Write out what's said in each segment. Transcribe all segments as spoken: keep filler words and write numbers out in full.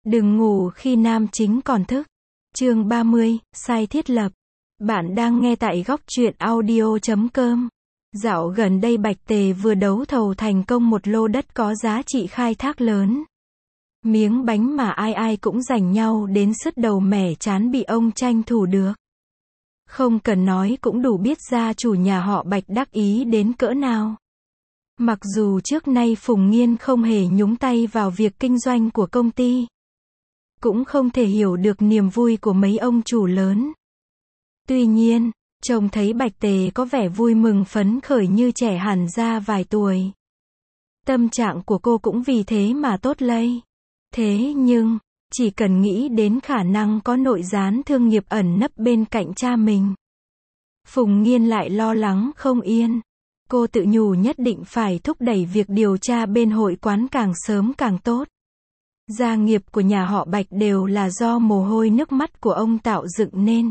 Đừng ngủ khi nam chính còn thức. Chương ba mươi, sai thiết lập. Bạn đang nghe tại góc truyện audio chấm com. Dạo gần đây Bạch Tề vừa đấu thầu thành công một lô đất có giá trị khai thác lớn. Miếng bánh mà ai ai cũng giành nhau đến sứt đầu mẻ chán bị ông tranh thủ được. Không cần nói cũng đủ biết gia chủ nhà họ Bạch đắc ý đến cỡ nào. Mặc dù trước nay Phùng Nghiên không hề nhúng tay vào việc kinh doanh của công ty, cũng không thể hiểu được niềm vui của mấy ông chủ lớn. Tuy nhiên, trông thấy Bạch Tề có vẻ vui mừng phấn khởi như trẻ hẳn ra vài tuổi. Tâm trạng của cô cũng vì thế mà tốt lây. Thế nhưng, chỉ cần nghĩ đến khả năng có nội gián thương nghiệp ẩn nấp bên cạnh cha mình, Phùng Nghiên lại lo lắng không yên. Cô tự nhủ nhất định phải thúc đẩy việc điều tra bên hội quán càng sớm càng tốt. Gia nghiệp của nhà họ Bạch đều là do mồ hôi nước mắt của ông tạo dựng nên.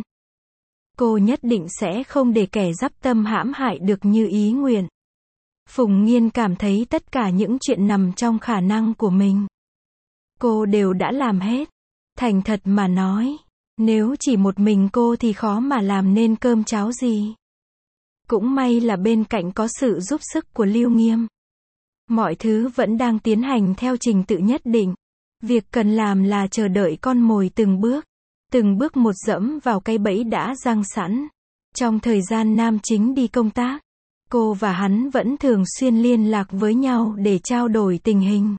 Cô nhất định sẽ không để kẻ dắp tâm hãm hại được như ý nguyện. Phùng Nghiên cảm thấy tất cả những chuyện nằm trong khả năng của mình, cô đều đã làm hết. Thành thật mà nói, nếu chỉ một mình cô thì khó mà làm nên cơm cháo gì. Cũng may là bên cạnh có sự giúp sức của Lưu Nghiêm. Mọi thứ vẫn đang tiến hành theo trình tự nhất định. Việc cần làm là chờ đợi con mồi từng bước, từng bước một dẫm vào cái bẫy đã giăng sẵn. Trong thời gian nam chính đi công tác, cô và hắn vẫn thường xuyên liên lạc với nhau để trao đổi tình hình.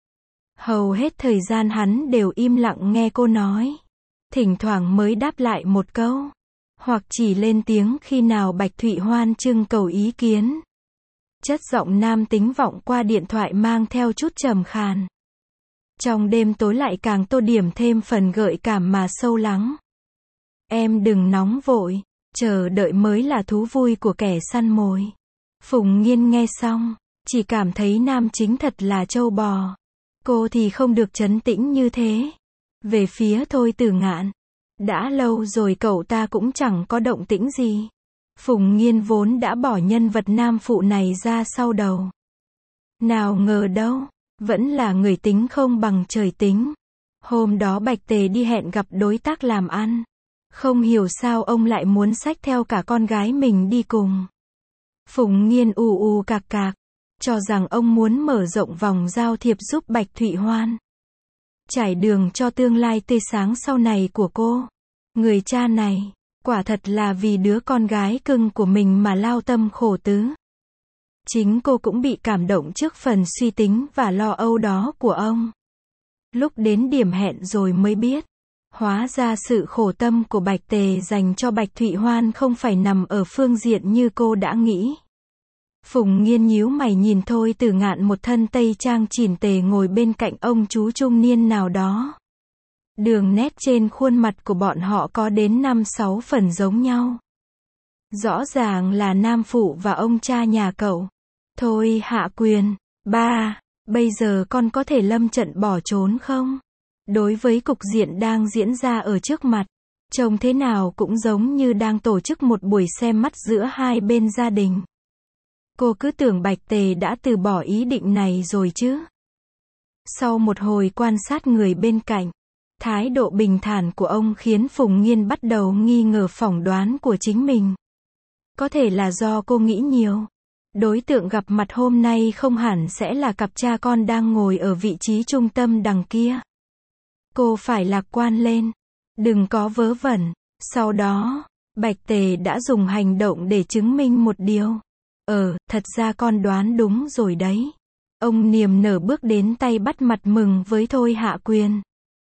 Hầu hết thời gian hắn đều im lặng nghe cô nói. Thỉnh thoảng mới đáp lại một câu, hoặc chỉ lên tiếng khi nào Bạch Thụy Hoan trưng cầu ý kiến. Chất giọng nam tính vọng qua điện thoại mang theo chút trầm khàn. Trong đêm tối lại càng tô điểm thêm phần gợi cảm mà sâu lắng. Em đừng nóng vội, chờ đợi mới là thú vui của kẻ săn mồi. Phùng Nghiên nghe xong, chỉ cảm thấy nam chính thật là trâu bò. Cô thì không được trấn tĩnh như thế. Về phía Thôi Tử Ngạn, đã lâu rồi cậu ta cũng chẳng có động tĩnh gì. Phùng Nghiên vốn đã bỏ nhân vật nam phụ này ra sau đầu. Nào ngờ đâu, vẫn là người tính không bằng trời tính. Hôm đó Bạch Tề đi hẹn gặp đối tác làm ăn. Không hiểu sao ông lại muốn xách theo cả con gái mình đi cùng. Phùng Nghiên ù ù cạc cạc, cho rằng ông muốn mở rộng vòng giao thiệp giúp Bạch Thụy Hoan trải đường cho tương lai tươi sáng sau này của cô. Người cha này, quả thật là vì đứa con gái cưng của mình mà lao tâm khổ tứ. Chính cô cũng bị cảm động trước phần suy tính và lo âu đó của ông. Lúc đến điểm hẹn rồi mới biết, hóa ra sự khổ tâm của Bạch Tề dành cho Bạch Thụy Hoan không phải nằm ở phương diện như cô đã nghĩ. Phùng Nghiên nhíu mày nhìn Thôi Tử Ngạn một thân tây trang chỉn tề ngồi bên cạnh ông chú trung niên nào đó. Đường nét trên khuôn mặt của bọn họ có đến năm sáu phần giống nhau. Rõ ràng là nam phụ và ông cha nhà cậu. Thôi Hạ Quyền, ba, bây giờ con có thể lâm trận bỏ trốn không? Đối với cục diện đang diễn ra ở trước mặt, trông thế nào cũng giống như đang tổ chức một buổi xem mắt giữa hai bên gia đình. Cô cứ tưởng Bạch Tề đã từ bỏ ý định này rồi chứ. Sau một hồi quan sát người bên cạnh, thái độ bình thản của ông khiến Phùng Nghiên bắt đầu nghi ngờ phỏng đoán của chính mình. Có thể là do cô nghĩ nhiều. Đối tượng gặp mặt hôm nay không hẳn sẽ là cặp cha con đang ngồi ở vị trí trung tâm đằng kia. Cô phải lạc quan lên, đừng có vớ vẩn. Sau đó, Bạch Tề đã dùng hành động để chứng minh một điều. Ờ, thật ra con đoán đúng rồi đấy. Ông niềm nở bước đến tay bắt mặt mừng với Thôi Hạ Quyền.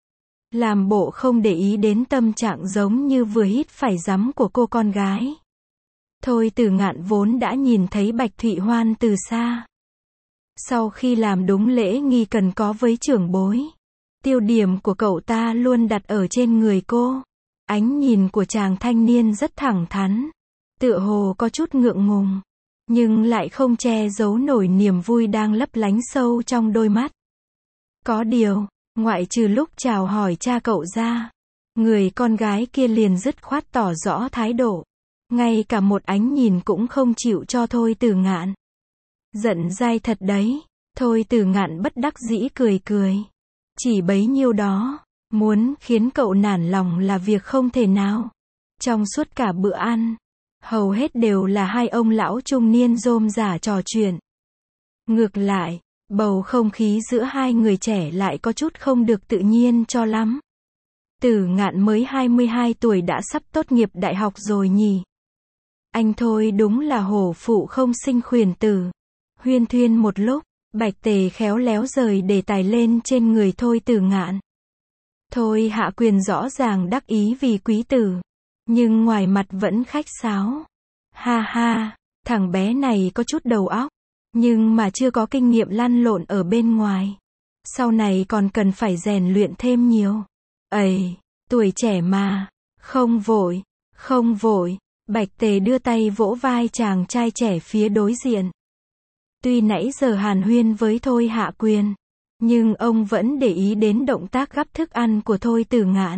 Làm bộ không để ý đến tâm trạng giống như vừa hít phải giấm của cô con gái. Thôi Tử Ngạn vốn đã nhìn thấy Bạch Thụy Hoan từ xa. Sau khi làm đúng lễ nghi cần có với trưởng bối, tiêu điểm của cậu ta luôn đặt ở trên người cô. Ánh nhìn của chàng thanh niên rất thẳng thắn, tựa hồ có chút ngượng ngùng, nhưng lại không che giấu nổi niềm vui đang lấp lánh sâu trong đôi mắt. Có điều, ngoại trừ lúc chào hỏi cha cậu ra, người con gái kia liền dứt khoát tỏ rõ thái độ. Ngay cả một ánh nhìn cũng không chịu cho Thôi Tử Ngạn. Giận dai thật đấy. Thôi Tử Ngạn bất đắc dĩ cười cười. Chỉ bấy nhiêu đó, Muốn khiến cậu nản lòng là việc không thể nào. Trong suốt cả bữa ăn, hầu hết đều là hai ông lão trung niên rôm rả trò chuyện. Ngược lại, bầu không khí giữa hai người trẻ lại có chút không được tự nhiên cho lắm. Tử Ngạn mới hai mươi hai tuổi đã sắp tốt nghiệp đại học rồi nhỉ. Anh thôi đúng là hổ phụ không sinh khuyển tử. Huyên thuyên một lúc, Bạch Tề khéo léo rời đề tài lên trên người Thôi Tử Ngạn. Thôi Hạ Quyền rõ ràng đắc ý vì quý tử, nhưng ngoài mặt vẫn khách sáo. Ha ha, thằng bé này có chút đầu óc, nhưng mà chưa có kinh nghiệm lăn lộn ở bên ngoài. Sau này còn cần phải rèn luyện thêm nhiều. Ây, tuổi trẻ mà, không vội, không vội. Bạch Tề đưa tay vỗ vai chàng trai trẻ phía đối diện. Tuy nãy giờ hàn huyên với Thôi Hạ Quyền, nhưng ông vẫn để ý đến động tác gắp thức ăn của Thôi Tử Ngạn.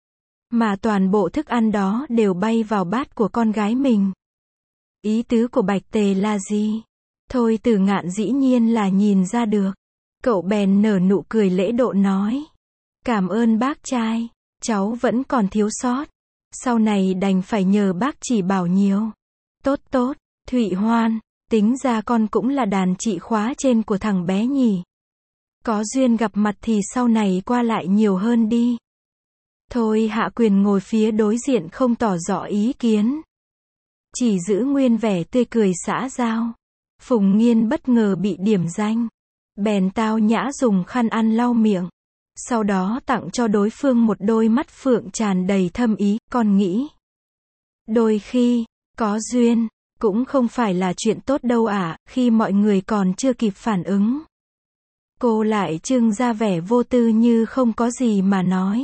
Mà toàn bộ thức ăn đó đều bay vào bát của con gái mình. Ý tứ của Bạch Tề là gì? Thôi Tử Ngạn dĩ nhiên là nhìn ra được. Cậu bèn nở nụ cười lễ độ nói. Cảm ơn bác trai, cháu vẫn còn thiếu sót. Sau này đành phải nhờ bác chỉ bảo nhiều. Tốt tốt, Thụy Hoan, tính ra con cũng là đàn chị khóa trên của thằng bé nhỉ. Có duyên gặp mặt thì sau này qua lại nhiều hơn đi. Thôi Hạ Quyền ngồi phía đối diện không tỏ rõ ý kiến. Chỉ giữ nguyên vẻ tươi cười xã giao. Phùng Nghiên bất ngờ bị điểm danh. Bèn tao nhã dùng khăn ăn lau miệng. Sau đó tặng cho đối phương một đôi mắt phượng tràn đầy thâm ý, con nghĩ. Đôi khi, có duyên, cũng không phải là chuyện tốt đâu ạ, à, khi mọi người còn chưa kịp phản ứng. Cô lại trưng ra vẻ vô tư như không có gì mà nói.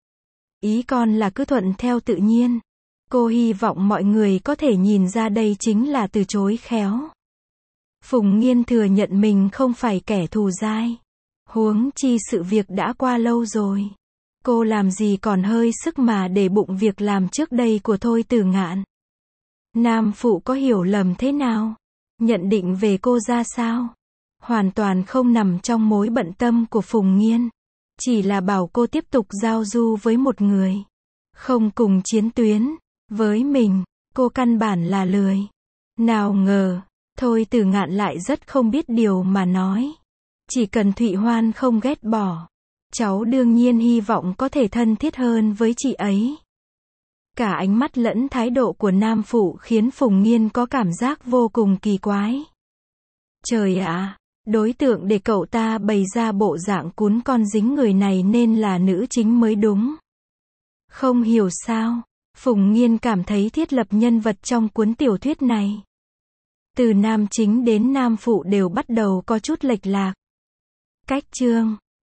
Ý con là cứ thuận theo tự nhiên. Cô hy vọng mọi người có thể nhìn ra đây chính là từ chối khéo. Phùng Nghiên thừa nhận mình không phải kẻ thù dai. Huống chi sự việc đã qua lâu rồi. Cô làm gì còn hơi sức mà để bụng việc làm trước đây của Thôi Tử Ngạn. Nam phụ có hiểu lầm thế nào? Nhận định về cô ra sao? Hoàn toàn không nằm trong mối bận tâm của Phùng Nghiên. Chỉ là bảo cô tiếp tục giao du với một người. Không cùng chiến tuyến. Với mình, cô căn bản là lười. Nào ngờ, Thôi Tử Ngạn lại rất không biết điều mà nói. Chỉ cần Thụy Hoan không ghét bỏ, cháu đương nhiên hy vọng có thể thân thiết hơn với chị ấy. Cả ánh mắt lẫn thái độ của nam phụ khiến Phùng Nghiên có cảm giác vô cùng kỳ quái. Trời ạ, đối tượng để cậu ta bày ra bộ dạng cún con dính người này nên là nữ chính mới đúng. Không hiểu sao, Phùng Nghiên cảm thấy thiết lập nhân vật trong cuốn tiểu thuyết này. Từ nam chính đến nam phụ đều bắt đầu có chút lệch lạc. Cách chương